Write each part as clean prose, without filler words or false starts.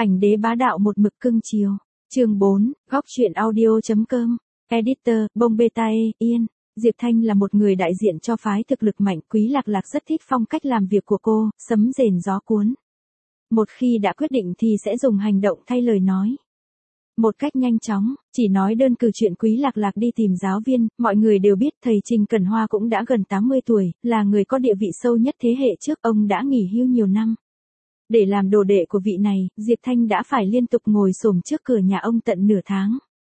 Ảnh đế bá đạo một mực cưng chiều. Chương 4, góc truyện audio.com. Editor, Bông Bê Tai, Yên. Diệp Thanh là một người đại diện cho phái thực lực mạnh. Quý Lạc Lạc rất thích phong cách làm việc của cô, sấm rền gió cuốn. Một khi đã quyết định thì sẽ dùng hành động thay lời nói. Một cách nhanh chóng, chỉ nói đơn cử chuyện Quý Lạc Lạc đi tìm giáo viên, mọi người đều biết thầy Trình Cẩn Hoa cũng đã gần 80 tuổi, là người có địa vị sâu nhất thế hệ trước, ông đã nghỉ hưu nhiều năm. Để làm đồ đệ của vị này, Diệp Thanh đã phải liên tục ngồi xổm trước cửa nhà ông tận nửa tháng.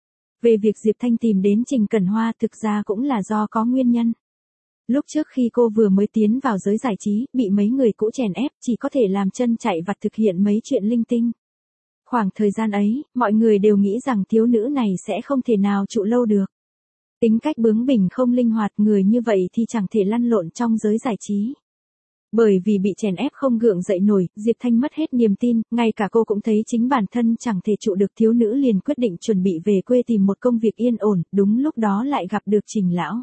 Về việc Diệp Thanh tìm đến Trình Cẩn Hoa thực ra cũng là do có nguyên nhân. Lúc trước khi cô vừa mới tiến vào giới giải trí, bị mấy người cũ chèn ép, chỉ có thể làm chân chạy vặt thực hiện mấy chuyện linh tinh. Khoảng thời gian ấy, mọi người đều nghĩ rằng thiếu nữ này sẽ không thể nào trụ lâu được. Tính cách bướng bỉnh không linh hoạt, người như vậy thì chẳng thể lăn lộn trong giới giải trí. Bởi vì bị chèn ép không gượng dậy nổi, Diệp Thanh mất hết niềm tin, ngay cả cô cũng thấy chính bản thân chẳng thể trụ được, thiếu nữ liền quyết định chuẩn bị về quê tìm một công việc yên ổn, đúng lúc đó lại gặp được Trình lão.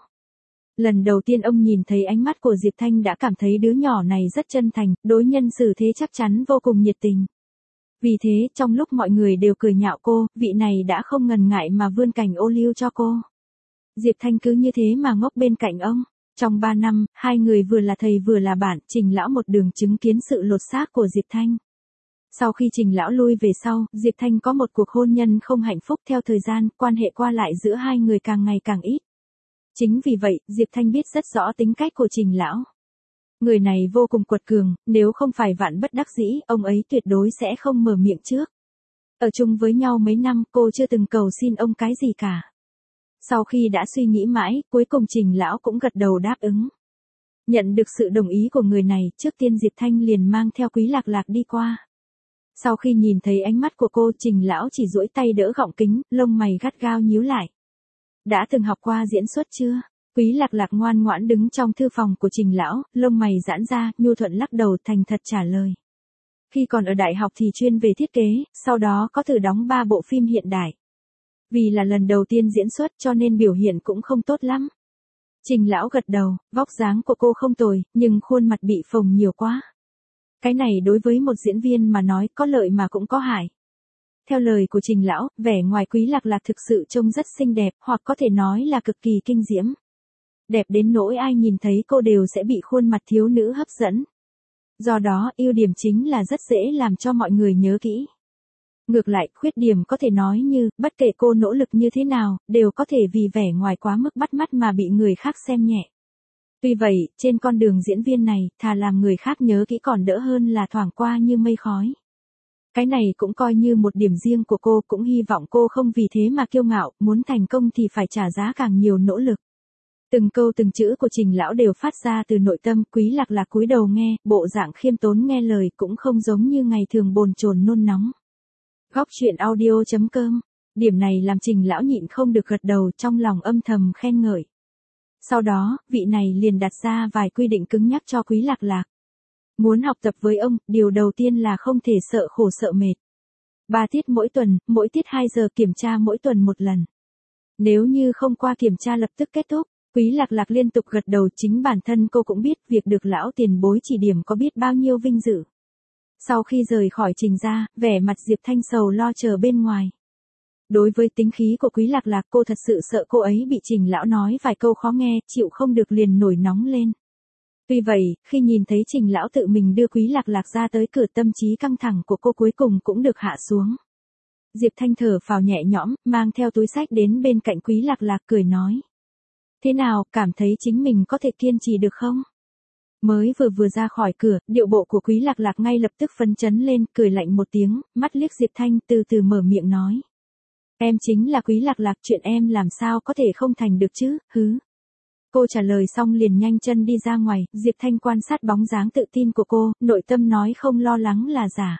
Lần đầu tiên ông nhìn thấy ánh mắt của Diệp Thanh đã cảm thấy đứa nhỏ này rất chân thành, đối nhân xử thế chắc chắn vô cùng nhiệt tình. Vì thế, trong lúc mọi người đều cười nhạo cô, vị này đã không ngần ngại mà vươn cành ô liu cho cô. Diệp Thanh cứ như thế mà ngốc bên cạnh ông. Trong 3 năm, hai người vừa là thầy vừa là bạn, Trình lão một đường chứng kiến sự lột xác của Diệp Thanh. Sau khi Trình lão lui về sau, Diệp Thanh có một cuộc hôn nhân không hạnh phúc, theo thời gian, quan hệ qua lại giữa hai người càng ngày càng ít. Chính vì vậy, Diệp Thanh biết rất rõ tính cách của Trình lão. Người này vô cùng quật cường, nếu không phải vạn bất đắc dĩ, ông ấy tuyệt đối sẽ không mở miệng trước. Ở chung với nhau mấy năm, cô chưa từng cầu xin ông cái gì cả. Sau khi đã suy nghĩ mãi, cuối cùng Trình lão cũng gật đầu đáp ứng. Nhận được sự đồng ý của người này, trước tiên Diệp Thanh liền mang theo Quý Lạc Lạc đi qua. Sau khi nhìn thấy ánh mắt của cô, Trình lão chỉ duỗi tay đỡ gọng kính, lông mày gắt gao nhíu lại. Đã từng học qua diễn xuất chưa? Quý Lạc Lạc ngoan ngoãn đứng trong thư phòng của Trình lão, lông mày giãn ra, nhu thuận lắc đầu, thành thật trả lời. Khi còn ở đại học thì chuyên về thiết kế, sau đó có thử đóng 3 bộ phim hiện đại. Vì là lần đầu tiên diễn xuất cho nên biểu hiện cũng không tốt lắm. Trình lão gật đầu, vóc dáng của cô không tồi, nhưng khuôn mặt bị phồng nhiều quá. Cái này đối với một diễn viên mà nói có lợi mà cũng có hại. Theo lời của Trình lão, vẻ ngoài Quý Lạc Lạc thực sự trông rất xinh đẹp, hoặc có thể nói là cực kỳ kinh diễm. Đẹp đến nỗi ai nhìn thấy cô đều sẽ bị khuôn mặt thiếu nữ hấp dẫn. Do đó, ưu điểm chính là rất dễ làm cho mọi người nhớ kỹ. Ngược lại, khuyết điểm có thể nói như, bất kể cô nỗ lực như thế nào, đều có thể vì vẻ ngoài quá mức bắt mắt mà bị người khác xem nhẹ. Tuy vậy, trên con đường diễn viên này, thà làm người khác nhớ kỹ còn đỡ hơn là thoảng qua như mây khói. Cái này cũng coi như một điểm riêng của cô, cũng hy vọng cô không vì thế mà kiêu ngạo, muốn thành công thì phải trả giá càng nhiều nỗ lực. Từng câu từng chữ của Trình lão đều phát ra từ nội tâm, Quý Lạc Lạc cúi đầu nghe, bộ dạng khiêm tốn nghe lời cũng không giống như ngày thường bồn chồn nôn nóng. Góc truyện audio.com. Điểm này làm Trình lão nhịn không được gật đầu, trong lòng âm thầm khen ngợi. Sau đó, vị này liền đặt ra vài quy định cứng nhắc cho Quý Lạc Lạc. Muốn học tập với ông, điều đầu tiên là không thể sợ khổ sợ mệt. 3 tiết mỗi tuần, mỗi tiết 2 giờ, kiểm tra mỗi tuần 1 lần. Nếu như không qua kiểm tra lập tức kết thúc. Quý Lạc Lạc liên tục gật đầu, chính bản thân cô cũng biết việc được lão tiền bối chỉ điểm có biết bao nhiêu vinh dự. Sau khi rời khỏi Trình ra, vẻ mặt Diệp Thanh sầu lo chờ bên ngoài. Đối với tính khí của Quý Lạc Lạc, cô thật sự sợ cô ấy bị Trình lão nói vài câu khó nghe, chịu không được liền nổi nóng lên. Tuy vậy, khi nhìn thấy Trình lão tự mình đưa Quý Lạc Lạc ra tới cửa, tâm trí căng thẳng của cô cuối cùng cũng được hạ xuống. Diệp Thanh thở phào nhẹ nhõm, mang theo túi xách đến bên cạnh Quý Lạc Lạc cười nói. Thế nào, cảm thấy chính mình có thể kiên trì được không? Mới vừa ra khỏi cửa, điệu bộ của Quý Lạc Lạc ngay lập tức phấn chấn lên, cười lạnh một tiếng, mắt liếc Diệp Thanh, từ từ mở miệng nói. Em chính là Quý Lạc Lạc, chuyện em làm sao có thể không thành được chứ, hứ. Cô trả lời xong liền nhanh chân đi ra ngoài, Diệp Thanh quan sát bóng dáng tự tin của cô, nội tâm nói không lo lắng là giả.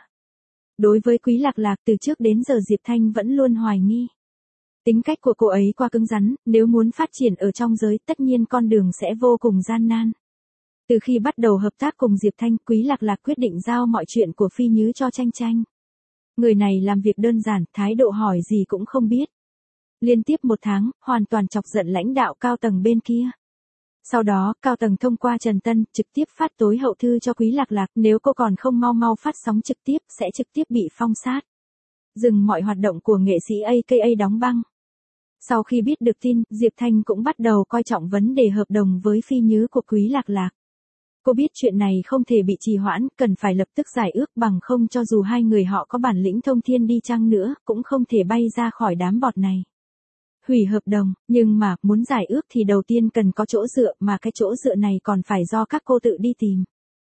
Đối với Quý Lạc Lạc, từ trước đến giờ Diệp Thanh vẫn luôn hoài nghi. Tính cách của cô ấy quá cứng rắn, nếu muốn phát triển ở trong giới, tất nhiên con đường sẽ vô cùng gian nan. Từ khi bắt đầu hợp tác cùng Diệp Thanh, Quý Lạc Lạc quyết định giao mọi chuyện của Phi Nhứ cho Tranh Tranh. Người này làm việc đơn giản, thái độ hỏi gì cũng không biết. Liên tiếp 1 tháng, hoàn toàn chọc giận lãnh đạo cao tầng bên kia. Sau đó, cao tầng thông qua Trần Tân, trực tiếp phát tối hậu thư cho Quý Lạc Lạc, nếu cô còn không mau mau phát sóng trực tiếp, sẽ trực tiếp bị phong sát. Dừng mọi hoạt động của nghệ sĩ AKA đóng băng. Sau khi biết được tin, Diệp Thanh cũng bắt đầu coi trọng vấn đề hợp đồng với phi nhứ của Quý Lạc Lạc. Cô biết chuyện này không thể bị trì hoãn, cần phải lập tức giải ước, bằng không cho dù hai người họ có bản lĩnh thông thiên đi chăng nữa, cũng không thể bay ra khỏi đám bọt này. Hủy hợp đồng, nhưng mà, muốn giải ước thì đầu tiên cần có chỗ dựa, mà cái chỗ dựa này còn phải do các cô tự đi tìm.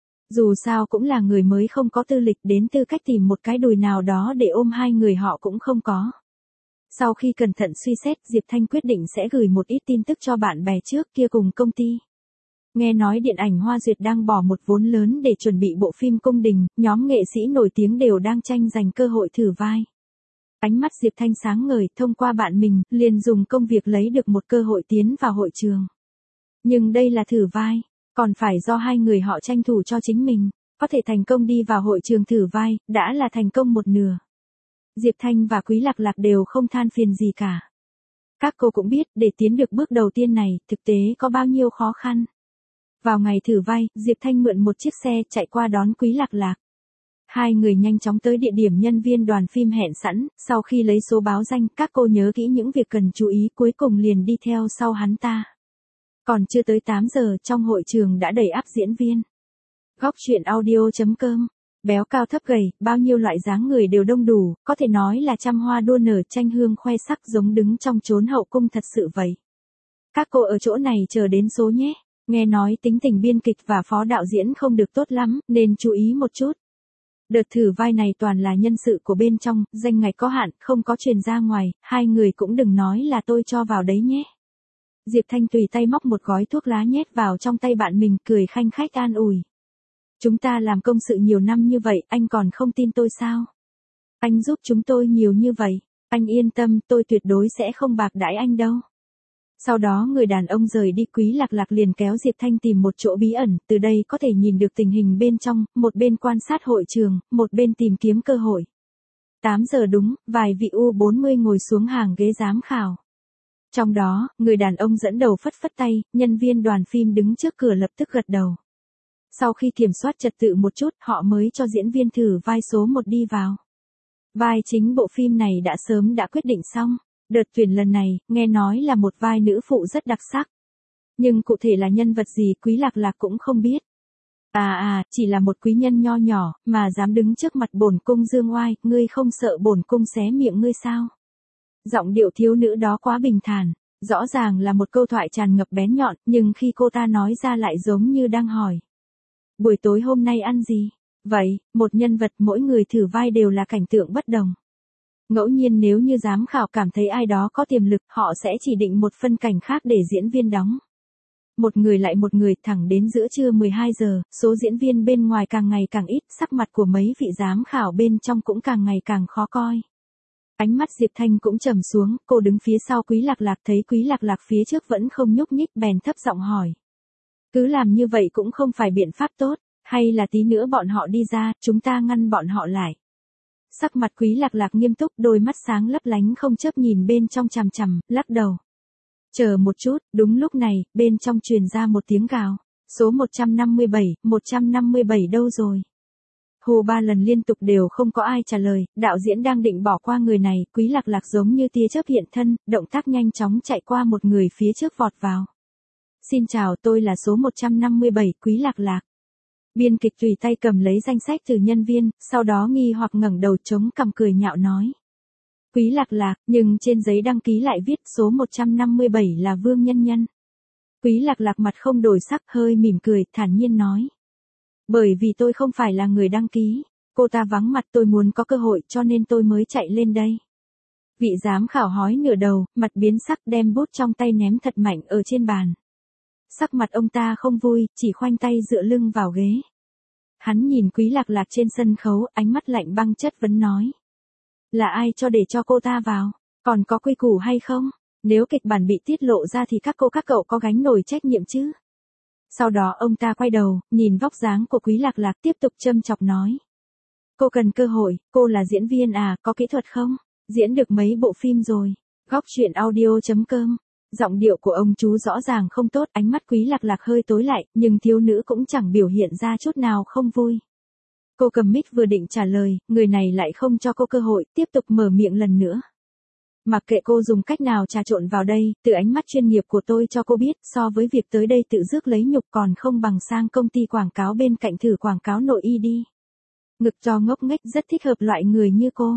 Dù sao cũng là người mới không có tư lịch, đến tư cách tìm một cái đùi nào đó để ôm hai người họ cũng không có. Sau khi cẩn thận suy xét, Diệp Thanh quyết định sẽ gửi một ít tin tức cho bạn bè trước kia cùng công ty. Nghe nói điện ảnh Hoa Duyệt đang bỏ một vốn lớn để chuẩn bị bộ phim Cung Đình, nhóm nghệ sĩ nổi tiếng đều đang tranh giành cơ hội thử vai. Ánh mắt Diệp Thanh sáng ngời, thông qua bạn mình, liền dùng công việc lấy được một cơ hội tiến vào hội trường. Nhưng đây là thử vai, còn phải do hai người họ tranh thủ cho chính mình, có thể thành công đi vào hội trường thử vai, đã là thành công một nửa. Diệp Thanh và Quý Lạc Lạc đều không than phiền gì cả. Các cô cũng biết, để tiến được bước đầu tiên này, thực tế có bao nhiêu khó khăn. Vào ngày thử vai, Diệp Thanh mượn một chiếc xe chạy qua đón Quý Lạc Lạc. Hai người nhanh chóng tới địa điểm nhân viên đoàn phim hẹn sẵn, sau khi lấy số báo danh, các cô nhớ kỹ những việc cần chú ý, cuối cùng liền đi theo sau hắn ta. Còn chưa tới 8 giờ, trong hội trường đã đầy ắp diễn viên. Góc truyện audio.com. Béo cao thấp gầy, bao nhiêu loại dáng người đều đông đủ, có thể nói là trăm hoa đua nở, tranh hương khoe sắc, giống đứng trong chốn hậu cung thật sự vậy. Các cô ở chỗ này chờ đến số nhé. Nghe nói tính tình biên kịch và phó đạo diễn không được tốt lắm, nên chú ý một chút. Đợt thử vai này toàn là nhân sự của bên trong, danh ngạch có hạn, không có truyền ra ngoài, hai người cũng đừng nói là tôi cho vào đấy nhé. Diệp Thanh tùy tay móc một gói thuốc lá nhét vào trong tay bạn mình, cười khanh khách an ủi. Chúng ta làm công sự nhiều năm như vậy, anh còn không tin tôi sao? Anh giúp chúng tôi nhiều như vậy, anh yên tâm, tôi tuyệt đối sẽ không bạc đãi anh đâu. Sau đó người đàn ông rời đi, Quý Lạc Lạc liền kéo Diệp Thanh tìm một chỗ bí ẩn, từ đây có thể nhìn được tình hình bên trong, một bên quan sát hội trường, một bên tìm kiếm cơ hội. 8 giờ đúng, vài vị U40 ngồi xuống hàng ghế giám khảo. Trong đó, người đàn ông dẫn đầu phất phất tay, nhân viên đoàn phim đứng trước cửa lập tức gật đầu. Sau khi kiểm soát trật tự một chút, họ mới cho diễn viên thử vai số 1 đi vào. Vai chính bộ phim này sớm đã quyết định xong. Đợt tuyển lần này, nghe nói là một vai nữ phụ rất đặc sắc. Nhưng cụ thể là nhân vật gì, Quý Lạc Lạc cũng không biết. Chỉ là một quý nhân nho nhỏ, mà dám đứng trước mặt bổn cung dương oai, ngươi không sợ bổn cung xé miệng ngươi sao? Giọng điệu thiếu nữ đó quá bình thản, rõ ràng là một câu thoại tràn ngập bén nhọn, nhưng khi cô ta nói ra lại giống như đang hỏi. Buổi tối hôm nay ăn gì? Vậy, một nhân vật mỗi người thử vai đều là cảnh tượng bất đồng. Ngẫu nhiên nếu như giám khảo cảm thấy ai đó có tiềm lực, họ sẽ chỉ định một phân cảnh khác để diễn viên đóng. Một người lại một người, thẳng đến giữa trưa 12 giờ, số diễn viên bên ngoài càng ngày càng ít, sắc mặt của mấy vị giám khảo bên trong cũng càng ngày càng khó coi. Ánh mắt Diệp Thanh cũng trầm xuống, cô đứng phía sau Quý Lạc Lạc, thấy Quý Lạc Lạc phía trước vẫn không nhúc nhích, bèn thấp giọng hỏi. Cứ làm như vậy cũng không phải biện pháp tốt, hay là tí nữa bọn họ đi ra, chúng ta ngăn bọn họ lại. Sắc mặt Quý Lạc Lạc nghiêm túc, đôi mắt sáng lấp lánh không chớp nhìn bên trong chằm chằm, lắc đầu. Chờ một chút, đúng lúc này, bên trong truyền ra một tiếng gào. Số 157 đâu rồi? Hô 3 lần liên tục đều không có ai trả lời, đạo diễn đang định bỏ qua người này, Quý Lạc Lạc giống như tia chớp hiện thân, động tác nhanh chóng chạy qua một người phía trước vọt vào. Xin chào, tôi là số 157, Quý Lạc Lạc. Biên kịch tùy tay cầm lấy danh sách từ nhân viên, sau đó nghi hoặc ngẩng đầu chống cằm cười nhạo nói. Quý Lạc Lạc, nhưng trên giấy đăng ký lại viết số 157 là Vương Nhân Nhân. Quý Lạc Lạc mặt không đổi sắc, hơi mỉm cười, thản nhiên nói. Bởi vì tôi không phải là người đăng ký, cô ta vắng mặt, tôi muốn có cơ hội cho nên tôi mới chạy lên đây. Vị giám khảo hói nửa đầu, mặt biến sắc, đem bút trong tay ném thật mạnh ở trên bàn. Sắc mặt ông ta không vui, chỉ khoanh tay dựa lưng vào ghế. Hắn nhìn Quý Lạc Lạc trên sân khấu, ánh mắt lạnh băng chất vấn nói. Là ai cho để cho cô ta vào? Còn có quy củ hay không? Nếu kịch bản bị tiết lộ ra thì các cậu có gánh nổi trách nhiệm chứ? Sau đó ông ta quay đầu, nhìn vóc dáng của Quý Lạc Lạc tiếp tục châm chọc nói. Cô cần cơ hội, cô là diễn viên à, có kỹ thuật không? Diễn được mấy bộ phim rồi? Góc truyện audio.com Giọng điệu của ông chú rõ ràng không tốt, ánh mắt Quý Lạc Lạc hơi tối lại, nhưng thiếu nữ cũng chẳng biểu hiện ra chút nào không vui. Cô cầm mic vừa định trả lời, người này lại không cho cô cơ hội, tiếp tục mở miệng lần nữa. Mặc kệ cô dùng cách nào trà trộn vào đây, từ ánh mắt chuyên nghiệp của tôi cho cô biết, so với việc tới đây tự rước lấy nhục còn không bằng sang công ty quảng cáo bên cạnh thử quảng cáo nội y đi. Ngực to ngốc nghếch rất thích hợp loại người như cô.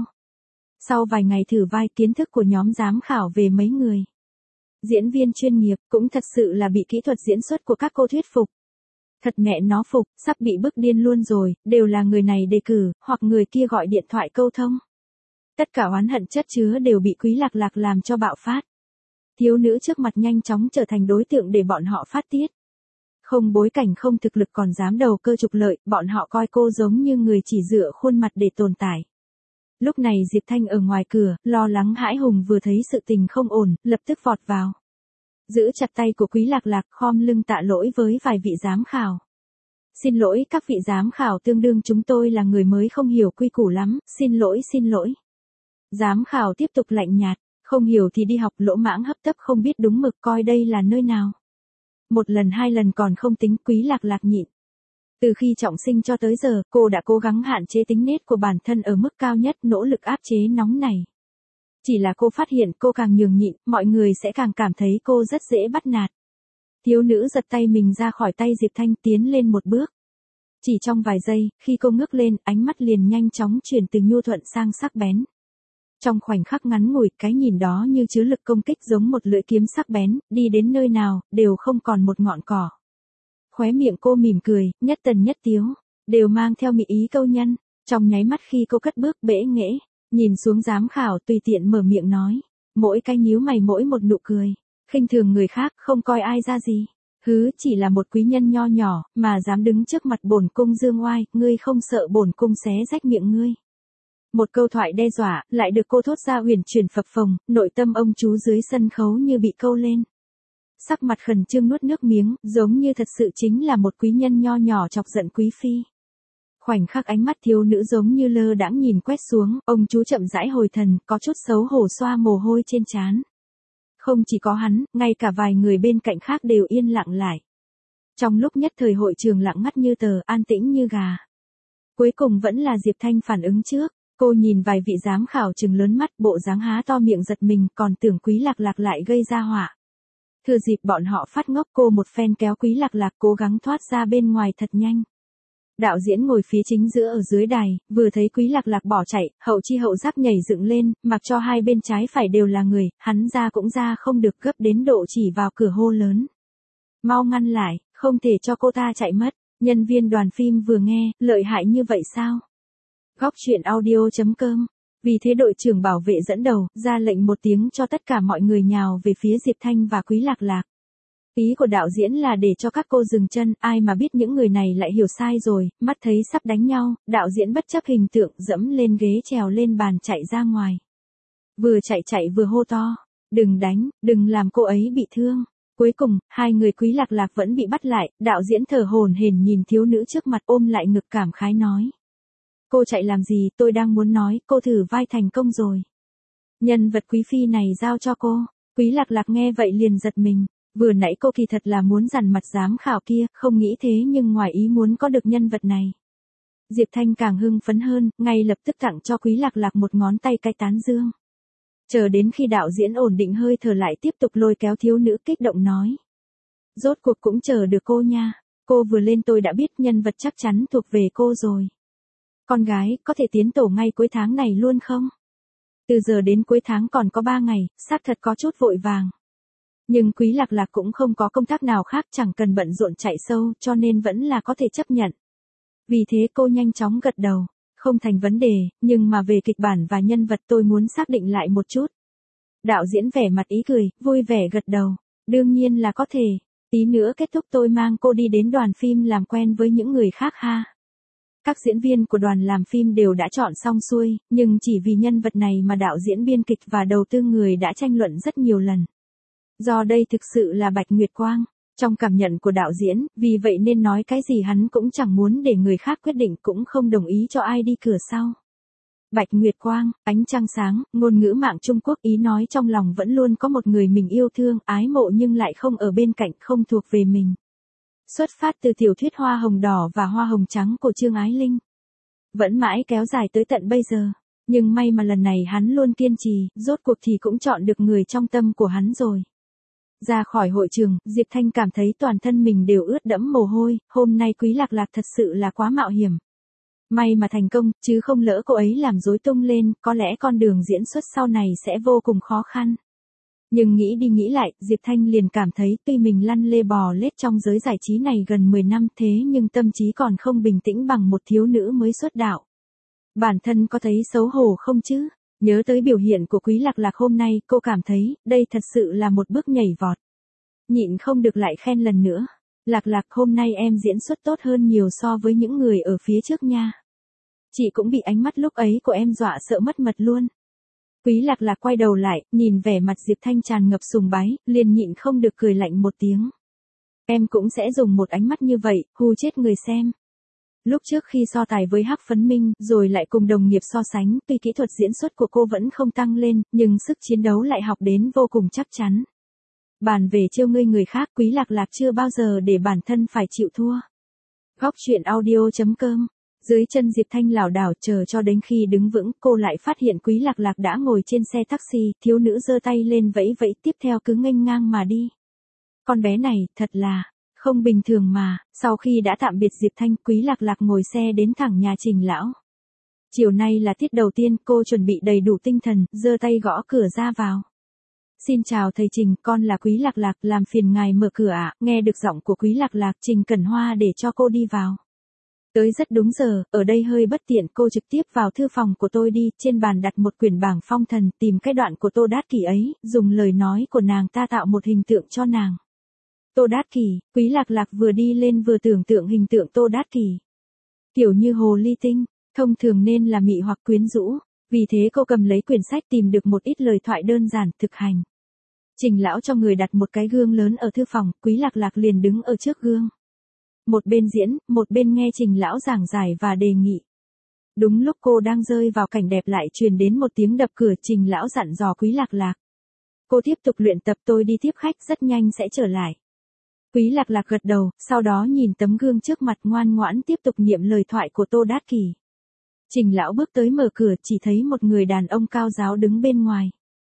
Sau vài ngày thử vai, kiến thức của nhóm giám khảo về mấy người diễn viên chuyên nghiệp cũng thật sự là bị kỹ thuật diễn xuất của các cô thuyết phục. Thật mẹ nó phục, sắp bị bức điên luôn rồi, đều là người này đề cử, hoặc người kia gọi điện thoại câu thông. Tất cả oán hận chất chứa đều bị Quý Lạc Lạc làm cho bạo phát. Thiếu nữ trước mặt nhanh chóng trở thành đối tượng để bọn họ phát tiết. Không bối cảnh không thực lực còn dám đầu cơ trục lợi, bọn họ coi cô giống như người chỉ dựa khuôn mặt để tồn tại. Lúc này Diệp Thanh ở ngoài cửa, lo lắng hãi hùng vừa thấy sự tình không ổn, lập tức vọt vào. Giữ chặt tay của Quý Lạc Lạc, khom lưng tạ lỗi với vài vị giám khảo. Xin lỗi các vị giám khảo, tương đương chúng tôi là người mới không hiểu quy củ lắm, xin lỗi xin lỗi. Giám khảo tiếp tục lạnh nhạt, không hiểu thì đi học, lỗ mãng hấp tấp không biết đúng mực, coi đây là nơi nào. Một lần hai lần còn không tính, Quý Lạc Lạc nhịn. Từ khi trọng sinh cho tới giờ, cô đã cố gắng hạn chế tính nết của bản thân ở mức cao nhất, nỗ lực áp chế nóng này. Chỉ là cô phát hiện cô càng nhường nhịn, mọi người sẽ càng cảm thấy cô rất dễ bắt nạt. Thiếu nữ giật tay mình ra khỏi tay Diệp Thanh, tiến lên một bước. Chỉ trong vài giây, khi cô ngước lên, ánh mắt liền nhanh chóng chuyển từ nhu thuận sang sắc bén. Trong khoảnh khắc ngắn ngủi, cái nhìn đó như chứa lực công kích giống một lưỡi kiếm sắc bén, đi đến nơi nào, đều không còn một ngọn cỏ. Khóe miệng cô mỉm cười, nhất tần nhất tiếu, đều mang theo mị ý câu nhân. Trong nháy mắt khi cô cất bước bẽ nghễ, nhìn xuống giám khảo tùy tiện mở miệng nói. Mỗi cái nhíu mày mỗi một nụ cười, khinh thường người khác, không coi ai ra gì. Hứ, chỉ là một quý nhân nho nhỏ, mà dám đứng trước mặt bổn cung dương oai, ngươi không sợ bổn cung xé rách miệng ngươi. Một câu thoại đe dọa, lại được cô thốt ra huyền chuyển phập phồng, nội tâm ông chú dưới sân khấu như bị câu lên. Sắc mặt khẩn trương nuốt nước miếng, giống như thật sự chính là một quý nhân nho nhỏ chọc giận quý phi. Khoảnh khắc ánh mắt thiếu nữ giống như lơ đãng nhìn quét xuống, ông chú chậm rãi hồi thần, có chút xấu hổ xoa mồ hôi trên trán. Không chỉ có hắn, ngay cả vài người bên cạnh khác đều yên lặng lại. Trong lúc nhất thời hội trường lặng ngắt như tờ, an tĩnh như gà. Cuối cùng vẫn là Diệp Thanh phản ứng trước. Cô nhìn vài vị giám khảo trừng lớn mắt, bộ dáng há to miệng giật mình, còn tưởng Quý Lạc Lạc lại gây ra họa. Thừa dịp bọn họ phát ngốc, cô một phen kéo Quý Lạc Lạc cố gắng thoát ra bên ngoài thật nhanh. Đạo diễn ngồi phía chính giữa ở dưới đài, vừa thấy Quý Lạc Lạc bỏ chạy, hậu chi hậu giác nhảy dựng lên, mặc cho hai bên trái phải đều là người, hắn ra cũng ra không được, gấp đến độ chỉ vào cửa hô lớn. Mau ngăn lại, không thể cho cô ta chạy mất. Nhân viên đoàn phim vừa nghe, lợi hại như vậy sao? Góc truyện audio.com. Vì thế đội trưởng bảo vệ dẫn đầu, ra lệnh một tiếng cho tất cả mọi người nhào về phía Diệp Thanh và Quý Lạc Lạc. Ý của đạo diễn là để cho các cô dừng chân, ai mà biết những người này lại hiểu sai rồi, mắt thấy sắp đánh nhau, đạo diễn bất chấp hình tượng dẫm lên ghế trèo lên bàn chạy ra ngoài. Vừa chạy vừa hô to, đừng đánh, đừng làm cô ấy bị thương. Cuối cùng, hai người Quý Lạc Lạc vẫn bị bắt lại, đạo diễn thở hổn hển nhìn thiếu nữ trước mặt ôm lại ngực cảm khái nói. Cô chạy làm gì, tôi đang muốn nói, cô thử vai thành công rồi. Nhân vật quý phi này giao cho cô. Quý Lạc Lạc nghe vậy liền giật mình. Vừa nãy cô kỳ thật là muốn dằn mặt giám khảo kia, không nghĩ thế nhưng ngoài ý muốn có được nhân vật này. Diệp Thanh càng hưng phấn hơn, ngay lập tức tặng cho Quý Lạc Lạc một ngón tay cái tán dương. Chờ đến khi đạo diễn ổn định hơi thở lại tiếp tục lôi kéo thiếu nữ kích động nói. Rốt cuộc cũng chờ được cô nha. Cô vừa lên tôi đã biết nhân vật chắc chắn thuộc về cô rồi. Con gái, có thể tiến tổ ngay cuối tháng này luôn không? Từ giờ đến cuối tháng còn có 3 ngày, xác thật có chút vội vàng. Nhưng Quý Lạc Lạc cũng không có công tác nào khác, chẳng cần bận rộn chạy sâu, cho nên vẫn là có thể chấp nhận. Vì thế cô nhanh chóng gật đầu. Không thành vấn đề, nhưng mà về kịch bản và nhân vật tôi muốn xác định lại một chút. Đạo diễn vẻ mặt ý cười, vui vẻ gật đầu. Đương nhiên là có thể. Tí nữa kết thúc tôi mang cô đi đến đoàn phim làm quen với những người khác ha. Các diễn viên của đoàn làm phim đều đã chọn xong xuôi, nhưng chỉ vì nhân vật này mà đạo diễn biên kịch và đầu tư người đã tranh luận rất nhiều lần. Do đây thực sự là Bạch Nguyệt Quang, trong cảm nhận của đạo diễn, vì vậy nên nói cái gì hắn cũng chẳng muốn để người khác quyết định, cũng không đồng ý cho ai đi cửa sau. Bạch Nguyệt Quang, ánh trăng sáng, ngôn ngữ mạng Trung Quốc ý nói trong lòng vẫn luôn có một người mình yêu thương, ái mộ nhưng lại không ở bên cạnh, không thuộc về mình. Xuất phát từ tiểu thuyết Hoa hồng đỏ và Hoa hồng trắng của Trương Ái Linh. Vẫn mãi kéo dài tới tận bây giờ. Nhưng may mà lần này hắn luôn kiên trì, rốt cuộc thì cũng chọn được người trong tâm của hắn rồi. Ra khỏi hội trường, Diệp Thanh cảm thấy toàn thân mình đều ướt đẫm mồ hôi, hôm nay Quý Lạc Lạc thật sự là quá mạo hiểm. May mà thành công, chứ không lỡ cô ấy làm rối tung lên, có lẽ con đường diễn xuất sau này sẽ vô cùng khó khăn. Nhưng nghĩ đi nghĩ lại, Diệp Thanh liền cảm thấy tuy mình lăn lê bò lết trong giới giải trí này gần 10 năm thế nhưng tâm trí còn không bình tĩnh bằng một thiếu nữ mới xuất đạo. Bản thân có thấy xấu hổ không chứ? Nhớ tới biểu hiện của Quý Lạc Lạc hôm nay, cô cảm thấy, đây thật sự là một bước nhảy vọt. Nhịn không được lại khen lần nữa. Lạc Lạc, hôm nay em diễn xuất tốt hơn nhiều so với những người ở phía trước nha. Chị cũng bị ánh mắt lúc ấy của em dọa sợ mất mật luôn. Quý Lạc Lạc quay đầu lại, nhìn vẻ mặt Diệp Thanh tràn ngập sùng bái, liền nhịn không được cười lạnh một tiếng. Em cũng sẽ dùng một ánh mắt như vậy, hù chết người xem. Lúc trước khi so tài với Hắc Phấn Minh, rồi lại cùng đồng nghiệp so sánh, tuy kỹ thuật diễn xuất của cô vẫn không tăng lên, nhưng sức chiến đấu lại học đến vô cùng chắc chắn. Bàn về trêu ngươi người khác, Quý Lạc Lạc chưa bao giờ để bản thân phải chịu thua. Góc truyện audio.com. Dưới chân Diệp Thanh lảo đảo chờ cho đến khi đứng vững, cô lại phát hiện Quý Lạc Lạc đã ngồi trên xe taxi, thiếu nữ giơ tay lên vẫy vẫy, tiếp theo cứ nghênh ngang mà đi. Con bé này, thật là không bình thường mà. Sau khi đã tạm biệt Diệp Thanh, Quý Lạc Lạc ngồi xe đến thẳng nhà Trình lão. Chiều nay là tiết đầu tiên, cô chuẩn bị đầy đủ tinh thần, giơ tay gõ cửa ra vào. Xin chào thầy Trình, con là Quý Lạc Lạc, làm phiền ngài mở cửa ạ. Nghe được giọng của Quý Lạc Lạc, Trình Cẩn Hoa để cho cô đi vào. Tới rất đúng giờ, ở đây hơi bất tiện, cô trực tiếp vào thư phòng của tôi đi, trên bàn đặt một quyển bảng phong thần, tìm cái đoạn của Tô Đát Kỷ ấy, dùng lời nói của nàng ta tạo một hình tượng cho nàng. Tô Đát Kỷ, Quý Lạc Lạc vừa đi lên vừa tưởng tượng hình tượng Tô Đát Kỷ. Kiểu như hồ ly tinh, thông thường nên là mị hoặc quyến rũ, vì thế cô cầm lấy quyển sách tìm được một ít lời thoại đơn giản, thực hành. Trình lão cho người đặt một cái gương lớn ở thư phòng, Quý Lạc Lạc liền đứng ở trước gương. Một bên diễn, một bên nghe Trình lão giảng giải và đề nghị. Đúng lúc cô đang rơi vào cảnh đẹp lại truyền đến một tiếng đập cửa, Trình lão dặn dò Quý Lạc Lạc. Cô tiếp tục luyện tập, tôi đi tiếp khách, rất nhanh sẽ trở lại. Quý Lạc Lạc gật đầu, sau đó nhìn tấm gương trước mặt ngoan ngoãn tiếp tục niệm lời thoại của Tô Đát Kỷ. Trình lão bước tới mở cửa, chỉ thấy một người đàn ông cao ráo đứng bên ngoài.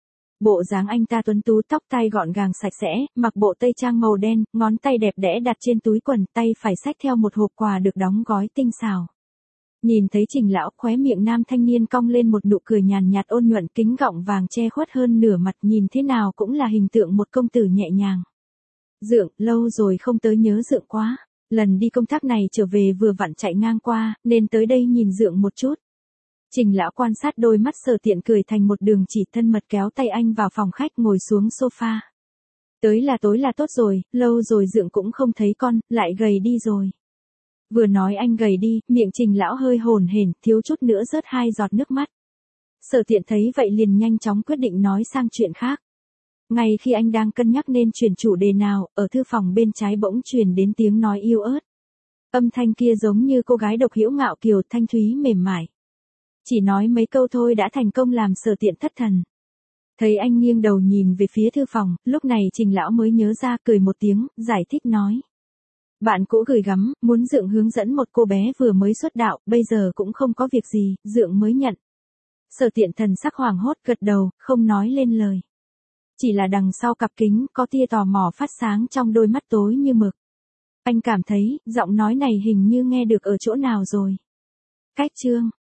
Bộ dáng anh ta tuấn tú, tóc tai gọn gàng sạch sẽ, mặc bộ tây trang màu đen, ngón tay đẹp đẽ đặt trên túi quần, tay phải xách theo một hộp quà được đóng gói tinh xảo. Nhìn thấy Trình lão, khóe miệng nam thanh niên cong lên một nụ cười nhàn nhạt ôn nhuận, kính gọng vàng che khuất hơn nửa mặt, nhìn thế nào cũng là hình tượng một công tử nhẹ nhàng. Dượng, lâu rồi không tới, nhớ Dượng quá. Lần đi công tác này trở về vừa vặn chạy ngang qua, nên tới đây nhìn Dượng một chút. Trình lão quan sát đôi mắt Sở Tiện cười thành một đường chỉ, thân mật kéo tay anh vào phòng khách, ngồi xuống sofa. Tối là tốt rồi, lâu rồi Dượng cũng không thấy con, lại gầy đi rồi. Vừa nói anh gầy đi, miệng Trình lão hơi hổn hển, thiếu chút nữa rớt 2 giọt nước mắt. Sở Tiện thấy vậy liền nhanh chóng quyết định nói sang chuyện khác. Ngay khi anh đang cân nhắc nên chuyển chủ đề nào, ở thư phòng bên trái bỗng truyền đến tiếng nói yếu ớt. Âm thanh kia giống như cô gái độc hữu ngạo kiều, thanh thúy mềm mại. Chỉ nói mấy câu thôi đã thành công làm Sở Tiện thất thần. Thấy anh nghiêng đầu nhìn về phía thư phòng, lúc này Trình lão mới nhớ ra, cười một tiếng, giải thích nói. Bạn cũ gửi gắm, muốn Dượng hướng dẫn một cô bé vừa mới xuất đạo, bây giờ cũng không có việc gì, Dượng mới nhận. Sở Tiện thần sắc hoảng hốt gật đầu, không nói lên lời. Chỉ là đằng sau cặp kính, có tia tò mò phát sáng trong đôi mắt tối như mực. Anh cảm thấy, giọng nói này hình như nghe được ở chỗ nào rồi. Cách chương.